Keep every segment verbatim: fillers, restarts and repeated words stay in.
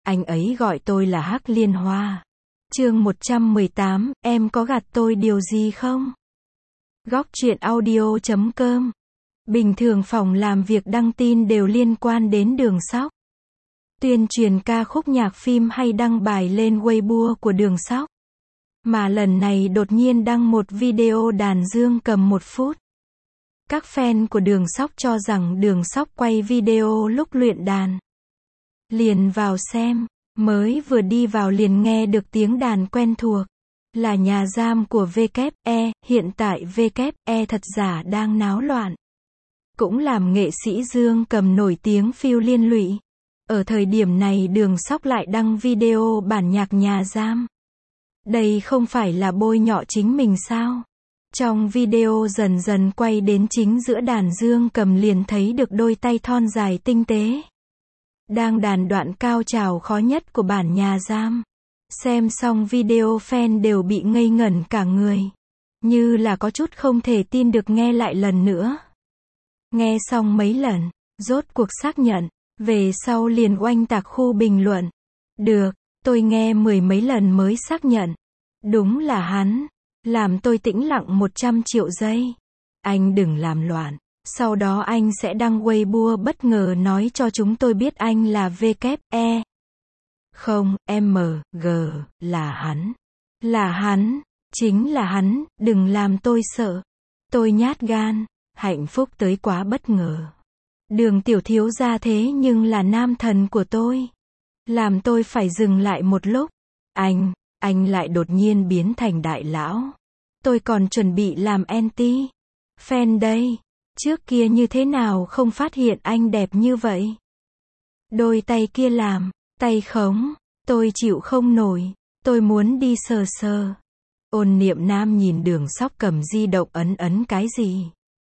Anh ấy gọi tôi là Hắc Liên Hoa. Chương một trăm mười tám, em có gạt tôi điều gì không? Góc truyện audio chấm com. Bình thường phòng làm việc đăng tin đều liên quan đến Đường Sóc. Tuyên truyền ca khúc nhạc phim hay đăng bài lên Weibo của Đường Sóc. Mà lần này đột nhiên đăng một video đàn dương cầm một phút. Các fan của Đường Sóc cho rằng Đường Sóc quay video lúc luyện đàn. Liền vào xem, mới vừa đi vào liền nghe được tiếng đàn quen thuộc. Là nhà giam của vê kép e, hiện tại vê kép e thật giả đang náo loạn. Cũng làm nghệ sĩ dương cầm nổi tiếng phiêu liên lụy. Ở thời điểm này Đường Sóc lại đăng video bản nhạc nhà giam. Đây không phải là bôi nhọ chính mình sao? Trong video dần dần quay đến chính giữa đàn dương cầm liền thấy được đôi tay thon dài tinh tế. Đang đàn đoạn cao trào khó nhất của bản nhà giam. Xem xong video fan đều bị ngây ngẩn cả người. Như là có chút không thể tin được nghe lại lần nữa. Nghe xong mấy lần, rốt cuộc xác nhận, về sau liền oanh tạc khu bình luận. Được, tôi nghe mười mấy lần mới xác nhận. Đúng là hắn. Làm tôi tĩnh lặng một trăm triệu giây. Anh đừng làm loạn. Sau đó anh sẽ đăng Weibo bất ngờ nói cho chúng tôi biết anh là vê kép e. Không, em giê, là hắn. Là hắn. Chính là hắn, đừng làm tôi sợ. Tôi nhát gan. Hạnh phúc tới quá bất ngờ. Đường tiểu thiếu gia thế nhưng là nam thần của tôi. Làm tôi phải dừng lại một lúc. Anh, anh lại đột nhiên biến thành đại lão. Tôi còn chuẩn bị làm anti fan đây. Trước kia như thế nào không phát hiện anh đẹp như vậy. Đôi tay kia làm, tay khống, tôi chịu không nổi, tôi muốn đi sờ sờ. Ôn Niệm Nam nhìn Đường Sóc cầm di động ấn ấn cái gì.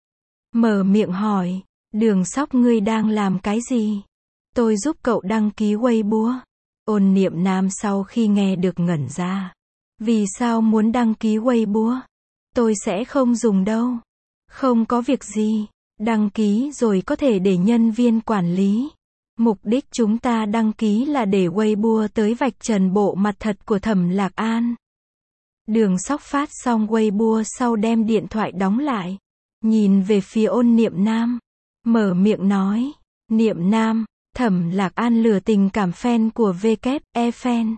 Mở miệng hỏi, Đường Sóc ngươi đang làm cái gì? Tôi giúp cậu đăng ký Weibo. Ôn Niệm Nam sau khi nghe được ngẩn ra. Vì sao muốn đăng ký Weibo? Tôi sẽ không dùng đâu. Không có việc gì. Đăng ký rồi có thể để nhân viên quản lý. Mục đích chúng ta đăng ký là để Weibo tới vạch trần bộ mặt thật của Thẩm Lạc An. Đường Sóc phát xong Weibo sau đem điện thoại đóng lại. Nhìn về phía Ôn Niệm Nam. Mở miệng nói. Niệm Nam, Thẩm Lạc An lừa tình cảm fan của vê kép e fan.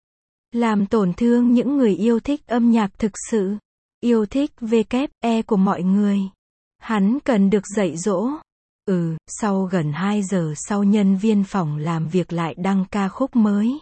Làm tổn thương những người yêu thích âm nhạc thực sự. Yêu thích vê kép e của mọi người. Hắn cần được dạy dỗ. Ừ, sau gần hai giờ sau nhân viên phòng làm việc lại đăng ca khúc mới.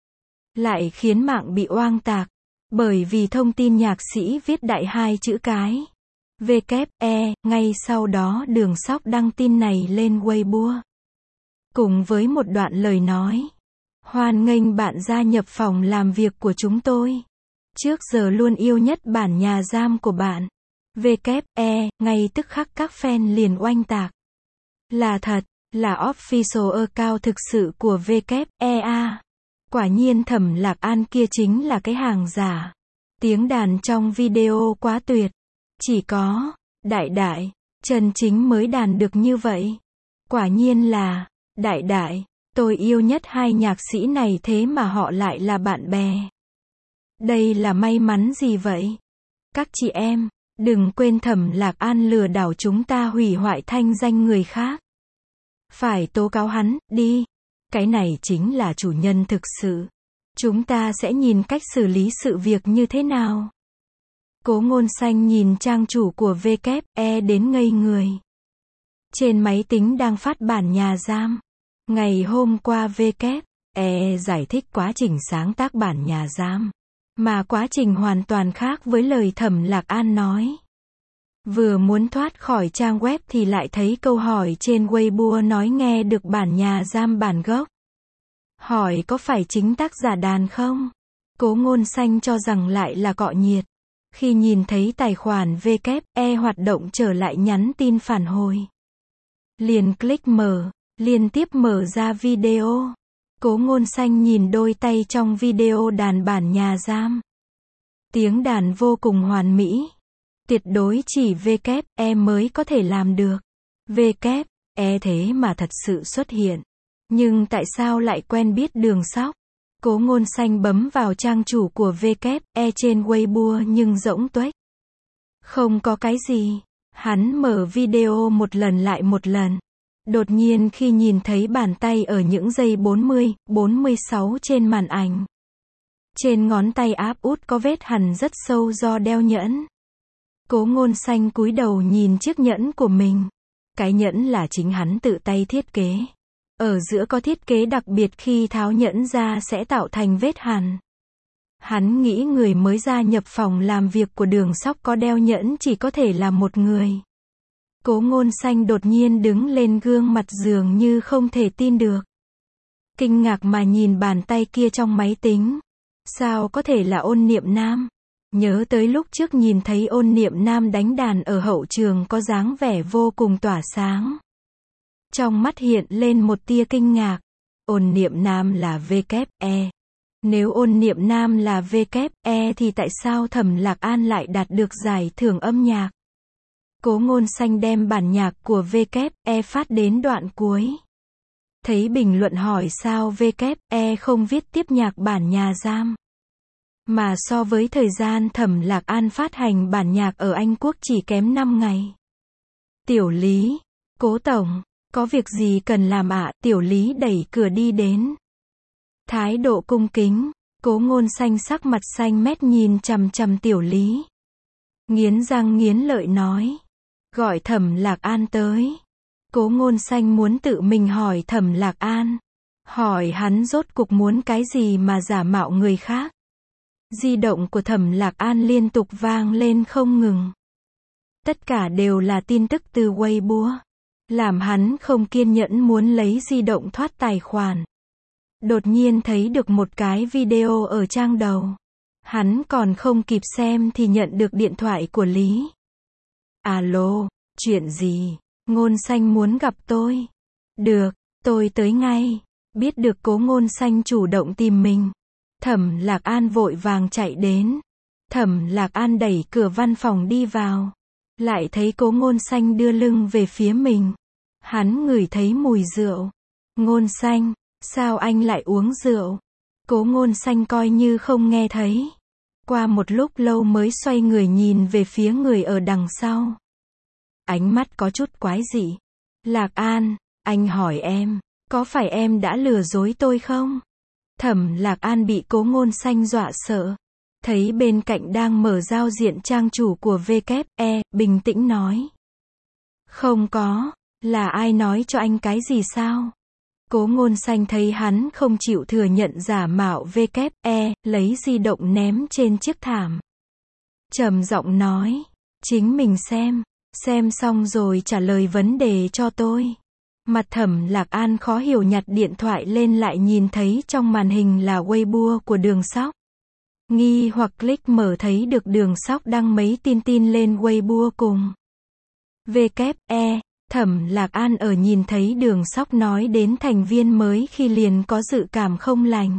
Lại khiến mạng bị oang tạc. Bởi vì thông tin nhạc sĩ viết đại hai chữ cái. vê kép e, ngay sau đó Đường Sóc đăng tin này lên Weibo. Cùng với một đoạn lời nói. Hoan nghênh bạn gia nhập phòng làm việc của chúng tôi. Trước giờ luôn yêu nhất bản nhà giam của bạn. vê kép e, ngay tức khắc các fan liền oanh tạc. Là thật, là official account thực sự của vê kép e a. Quả nhiên Thẩm Lạc An kia chính là cái hàng giả. Tiếng đàn trong video quá tuyệt. Chỉ có, đại đại, Trần Chính mới đàn được như vậy. Quả nhiên là, đại đại, tôi yêu nhất hai nhạc sĩ này thế mà họ lại là bạn bè. Đây là may mắn gì vậy? Các chị em, đừng quên Thẩm Lạc An lừa đảo chúng ta hủy hoại thanh danh người khác. Phải tố cáo hắn, đi. Cái này chính là chủ nhân thực sự. Chúng ta sẽ nhìn cách xử lý sự việc như thế nào. Cố Ngôn Xanh nhìn trang chủ của vê kép e đến ngây người. Trên máy tính đang phát bản nhà giam. Ngày hôm qua vê kép e giải thích quá trình sáng tác bản nhà giam. Mà quá trình hoàn toàn khác với lời Thẩm Lạc An nói. Vừa muốn thoát khỏi trang web thì lại thấy câu hỏi trên Weibo nói nghe được bản nhà giam bản gốc. Hỏi có phải chính tác giả đàn không? Cố Ngôn Xanh cho rằng lại là cọ nhiệt. Khi nhìn thấy tài khoản vê kép e hoạt động trở lại nhắn tin phản hồi. Liền click mở, liên tiếp mở ra video. Cố Ngôn Xanh nhìn đôi tay trong video đàn bản nhà giam. Tiếng đàn vô cùng hoàn mỹ. Tuyệt đối chỉ vê kép e mới có thể làm được. vê kép e thế mà thật sự xuất hiện. Nhưng tại sao lại quen biết Đường Sóc? Cố Ngôn Xanh bấm vào trang chủ của vê kép e trên Weibo nhưng rỗng tuếch. Không có cái gì. Hắn mở video một lần lại một lần. Đột nhiên khi nhìn thấy bàn tay ở những giây bốn mươi, bốn mươi sáu trên màn ảnh. Trên ngón tay áp út có vết hằn rất sâu do đeo nhẫn. Cố Ngôn Xanh cúi đầu nhìn chiếc nhẫn của mình. Cái nhẫn là chính hắn tự tay thiết kế. Ở giữa có thiết kế đặc biệt khi tháo nhẫn ra sẽ tạo thành vết hằn. Hắn nghĩ người mới gia nhập phòng làm việc của Đường Sóc có đeo nhẫn chỉ có thể là một người. Cố Ngôn Xanh đột nhiên đứng lên gương mặt dường như không thể tin được. Kinh ngạc mà nhìn bàn tay kia trong máy tính. Sao có thể là Ôn Niệm Nam? Nhớ tới lúc trước nhìn thấy Ôn Niệm Nam đánh đàn ở hậu trường có dáng vẻ vô cùng tỏa sáng. Trong mắt hiện lên một tia kinh ngạc. Ôn Niệm Nam là vê kép e. Nếu Ôn Niệm Nam là vê kép e thì tại sao Thẩm Lạc An lại đạt được giải thưởng âm nhạc? Cố Ngôn Xanh đem bản nhạc của vê kép e phát đến đoạn cuối. Thấy bình luận hỏi sao vê kép e không viết tiếp nhạc bản nhà giam. Mà so với thời gian Thẩm Lạc An phát hành bản nhạc ở Anh Quốc chỉ kém năm ngày. Tiểu Lý, Cố Tổng, có việc gì cần làm ạ? Tiểu Lý đẩy cửa đi đến. Thái độ cung kính, Cố Ngôn Xanh sắc mặt xanh mét nhìn chằm chằm Tiểu Lý. Nghiến răng nghiến lợi nói. Gọi Thẩm Lạc An tới. Cố Ngôn Xanh muốn tự mình hỏi Thẩm Lạc An. Hỏi hắn rốt cuộc muốn cái gì mà giả mạo người khác. Di động của Thẩm Lạc An liên tục vang lên không ngừng. Tất cả đều là tin tức từ Weibo. Làm hắn không kiên nhẫn muốn lấy di động thoát tài khoản. Đột nhiên thấy được một cái video ở trang đầu. Hắn còn không kịp xem thì nhận được điện thoại của Lý. Alo, chuyện gì? Ngôn Xanh muốn gặp tôi. Được, tôi tới ngay. Biết được Cố Ngôn Xanh chủ động tìm mình. Thẩm Lạc An vội vàng chạy đến. Thẩm Lạc An đẩy cửa văn phòng đi vào. Lại thấy Cố Ngôn Xanh đưa lưng về phía mình. Hắn ngửi thấy mùi rượu. Ngôn Xanh, sao anh lại uống rượu? Cố Ngôn Xanh coi như không nghe thấy. Qua một lúc lâu mới xoay người nhìn về phía người ở đằng sau. Ánh mắt có chút quái dị. Lạc An, anh hỏi em, có phải em đã lừa dối tôi không? Thẩm Lạc An bị Cố Ngôn Xanh dọa sợ. Thấy bên cạnh đang mở giao diện trang chủ của vê kép e, bình tĩnh nói. Không có, là ai nói cho anh cái gì sao? Cố Ngôn Xanh thấy hắn không chịu thừa nhận giả mạo vê kép e, lấy di động ném trên chiếc thảm. Trầm giọng nói, chính mình xem, xem xong rồi trả lời vấn đề cho tôi. Mặt Thẩm Lạc An khó hiểu nhặt điện thoại lên lại nhìn thấy trong màn hình là Weibo của Đường Sóc. Nghi hoặc click mở thấy được Đường Sóc đăng mấy tin tin lên Weibo cùng vê kép e. Thẩm Lạc An ở nhìn thấy Đường Sóc nói đến thành viên mới khi liền có dự cảm không lành.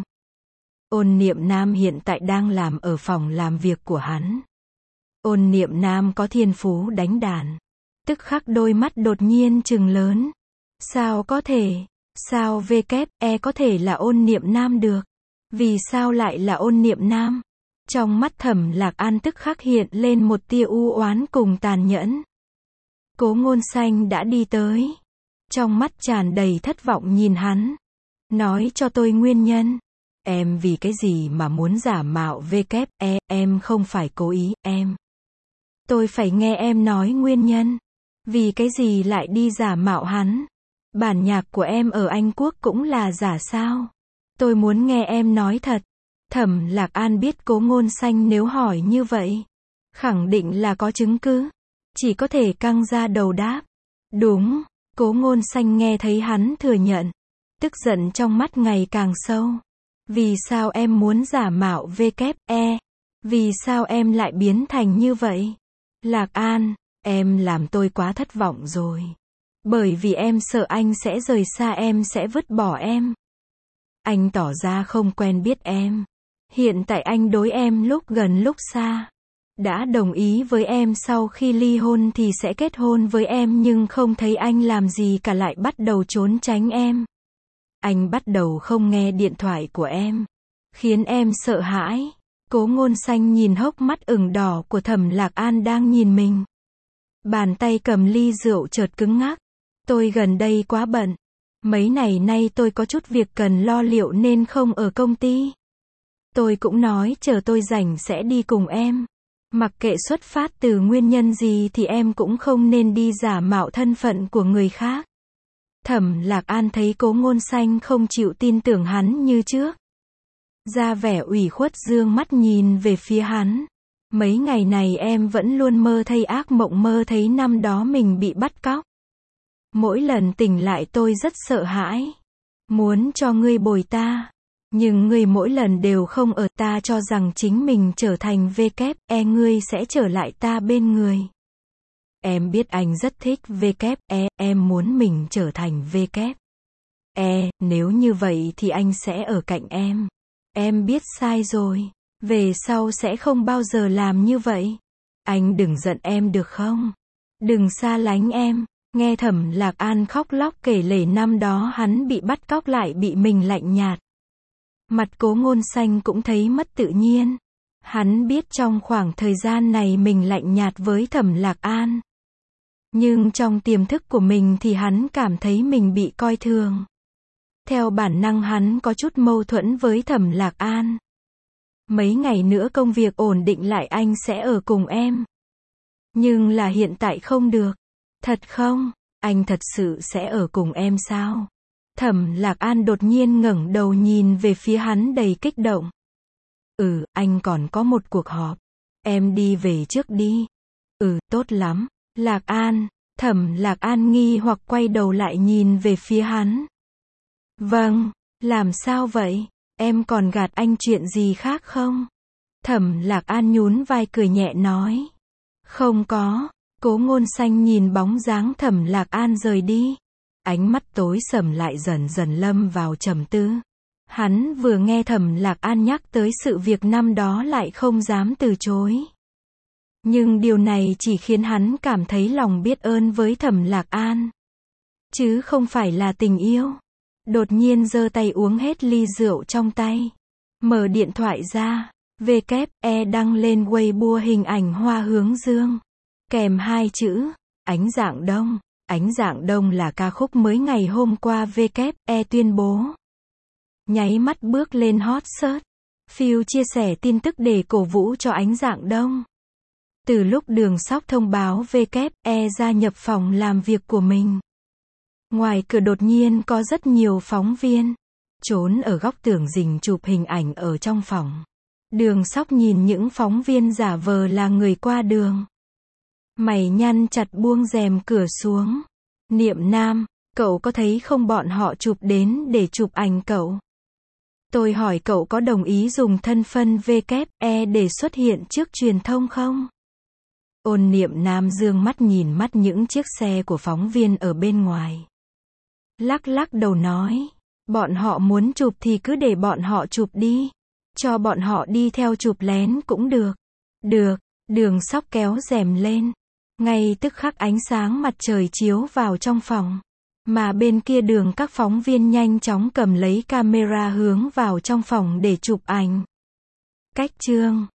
Ôn Niệm Nam hiện tại đang làm ở phòng làm việc của hắn. Ôn Niệm Nam có thiên phú đánh đàn. Tức khắc đôi mắt đột nhiên trừng lớn. Sao có thể? Sao vê kép e có thể là Ôn Niệm Nam được? Vì sao lại là Ôn Niệm Nam? Trong mắt Thẩm Lạc An tức khắc hiện lên một tia u oán cùng tàn nhẫn. Cố Ngôn Xanh đã đi tới. Trong mắt tràn đầy thất vọng nhìn hắn. Nói cho tôi nguyên nhân. Em vì cái gì mà muốn giả mạo vê kép e, em không phải cố ý, em. Tôi phải nghe em nói nguyên nhân. Vì cái gì lại đi giả mạo hắn? Bản nhạc của em ở Anh Quốc cũng là giả sao? Tôi muốn nghe em nói thật. Thẩm Lạc An biết Cố Ngôn Xanh nếu hỏi như vậy, khẳng định là có chứng cứ. Chỉ có thể căng ra đầu đáp. Đúng, Cố Ngôn Xanh nghe thấy hắn thừa nhận. Tức giận trong mắt ngày càng sâu. Vì sao em muốn giả mạo vê kép e? Vì sao em lại biến thành như vậy? Lạc An, em làm tôi quá thất vọng rồi. Bởi vì em sợ anh sẽ rời xa em sẽ vứt bỏ em. Anh tỏ ra không quen biết em. Hiện tại anh đối em lúc gần lúc xa. Đã đồng ý với em sau khi ly hôn thì sẽ kết hôn với em nhưng không thấy anh làm gì cả lại bắt đầu trốn tránh em. Anh bắt đầu không nghe điện thoại của em. Khiến em sợ hãi. Cố Ngôn Xanh nhìn hốc mắt ửng đỏ của Thẩm Lạc An đang nhìn mình. Bàn tay cầm ly rượu chợt cứng ngắc. Tôi gần đây quá bận. Mấy ngày nay tôi có chút việc cần lo liệu nên không ở công ty. Tôi cũng nói chờ tôi rảnh sẽ đi cùng em. Mặc kệ xuất phát từ nguyên nhân gì thì em cũng không nên đi giả mạo thân phận của người khác. Thẩm Lạc An thấy Cố Ngôn Xanh không chịu tin tưởng hắn như trước. Ra vẻ ủy khuất dương mắt nhìn về phía hắn. Mấy ngày này em vẫn luôn mơ thấy ác mộng, mơ thấy năm đó mình bị bắt cóc. Mỗi lần tỉnh lại tôi rất sợ hãi. Muốn cho ngươi bồi ta. Nhưng ngươi mỗi lần đều không ở, ta cho rằng chính mình trở thành V K E ngươi sẽ trở lại ta bên người. Em biết anh rất thích V K E, em muốn mình trở thành V K E, nếu như vậy thì anh sẽ ở cạnh em. Em biết sai rồi, về sau sẽ không bao giờ làm như vậy. Anh đừng giận em được không? Đừng xa lánh em. Nghe Thẩm Lạc An khóc lóc kể lể năm đó hắn bị bắt cóc lại bị mình lạnh nhạt. Mặt Cố Ngôn Xanh cũng thấy mất tự nhiên. Hắn biết trong khoảng thời gian này mình lạnh nhạt với Thẩm Lạc An. Nhưng trong tiềm thức của mình thì hắn cảm thấy mình bị coi thường. Theo bản năng hắn có chút mâu thuẫn với Thẩm Lạc An. Mấy ngày nữa công việc ổn định lại anh sẽ ở cùng em. Nhưng là hiện tại không được. Thật không? Anh thật sự sẽ ở cùng em sao? Thẩm Lạc An đột nhiên ngẩng đầu nhìn về phía hắn đầy kích động. Ừ, anh còn có một cuộc họp. Em đi về trước đi. Ừ, tốt lắm. Lạc An. Thẩm Lạc An nghi hoặc quay đầu lại nhìn về phía hắn. Vâng, làm sao vậy? Em còn gạt anh chuyện gì khác không? Thẩm Lạc An nhún vai cười nhẹ nói. Không có. Cố Ngôn Xanh nhìn bóng dáng Thẩm Lạc An rời đi. Ánh mắt tối sầm lại dần dần lâm vào trầm tư. Hắn vừa nghe Thẩm Lạc An nhắc tới sự việc năm đó lại không dám từ chối. Nhưng điều này chỉ khiến hắn cảm thấy lòng biết ơn với Thẩm Lạc An. Chứ không phải là tình yêu. Đột nhiên giơ tay uống hết ly rượu trong tay. Mở điện thoại ra. V K E đăng lên Weibo hình ảnh Hoa Hướng Dương. Kèm hai chữ. Ánh Dạng Đông. Ánh Dạng Đông là ca khúc mới ngày hôm qua V K E tuyên bố. Nháy mắt bước lên hot search. Phiêu chia sẻ tin tức để cổ vũ cho Ánh Dạng Đông. Từ lúc Đường Sóc thông báo V K E gia nhập phòng làm việc của mình. Ngoài cửa đột nhiên có rất nhiều phóng viên. Trốn ở góc tường rình chụp hình ảnh ở trong phòng. Đường Sóc nhìn những phóng viên giả vờ là người qua đường. Mày nhăn chặt buông rèm cửa xuống. Niệm Nam, cậu có thấy không bọn họ chụp đến để chụp ảnh cậu? Tôi hỏi cậu có đồng ý dùng thân phận V K E để xuất hiện trước truyền thông không? Ôn Niệm Nam dương mắt nhìn mắt những chiếc xe của phóng viên ở bên ngoài. Lắc lắc đầu nói, bọn họ muốn chụp thì cứ để bọn họ chụp đi. Cho bọn họ đi theo chụp lén cũng được. Được, Đường Sóc kéo rèm lên. Ngay tức khắc ánh sáng mặt trời chiếu vào trong phòng. Mà bên kia đường các phóng viên nhanh chóng cầm lấy camera hướng vào trong phòng để chụp ảnh. Cách chương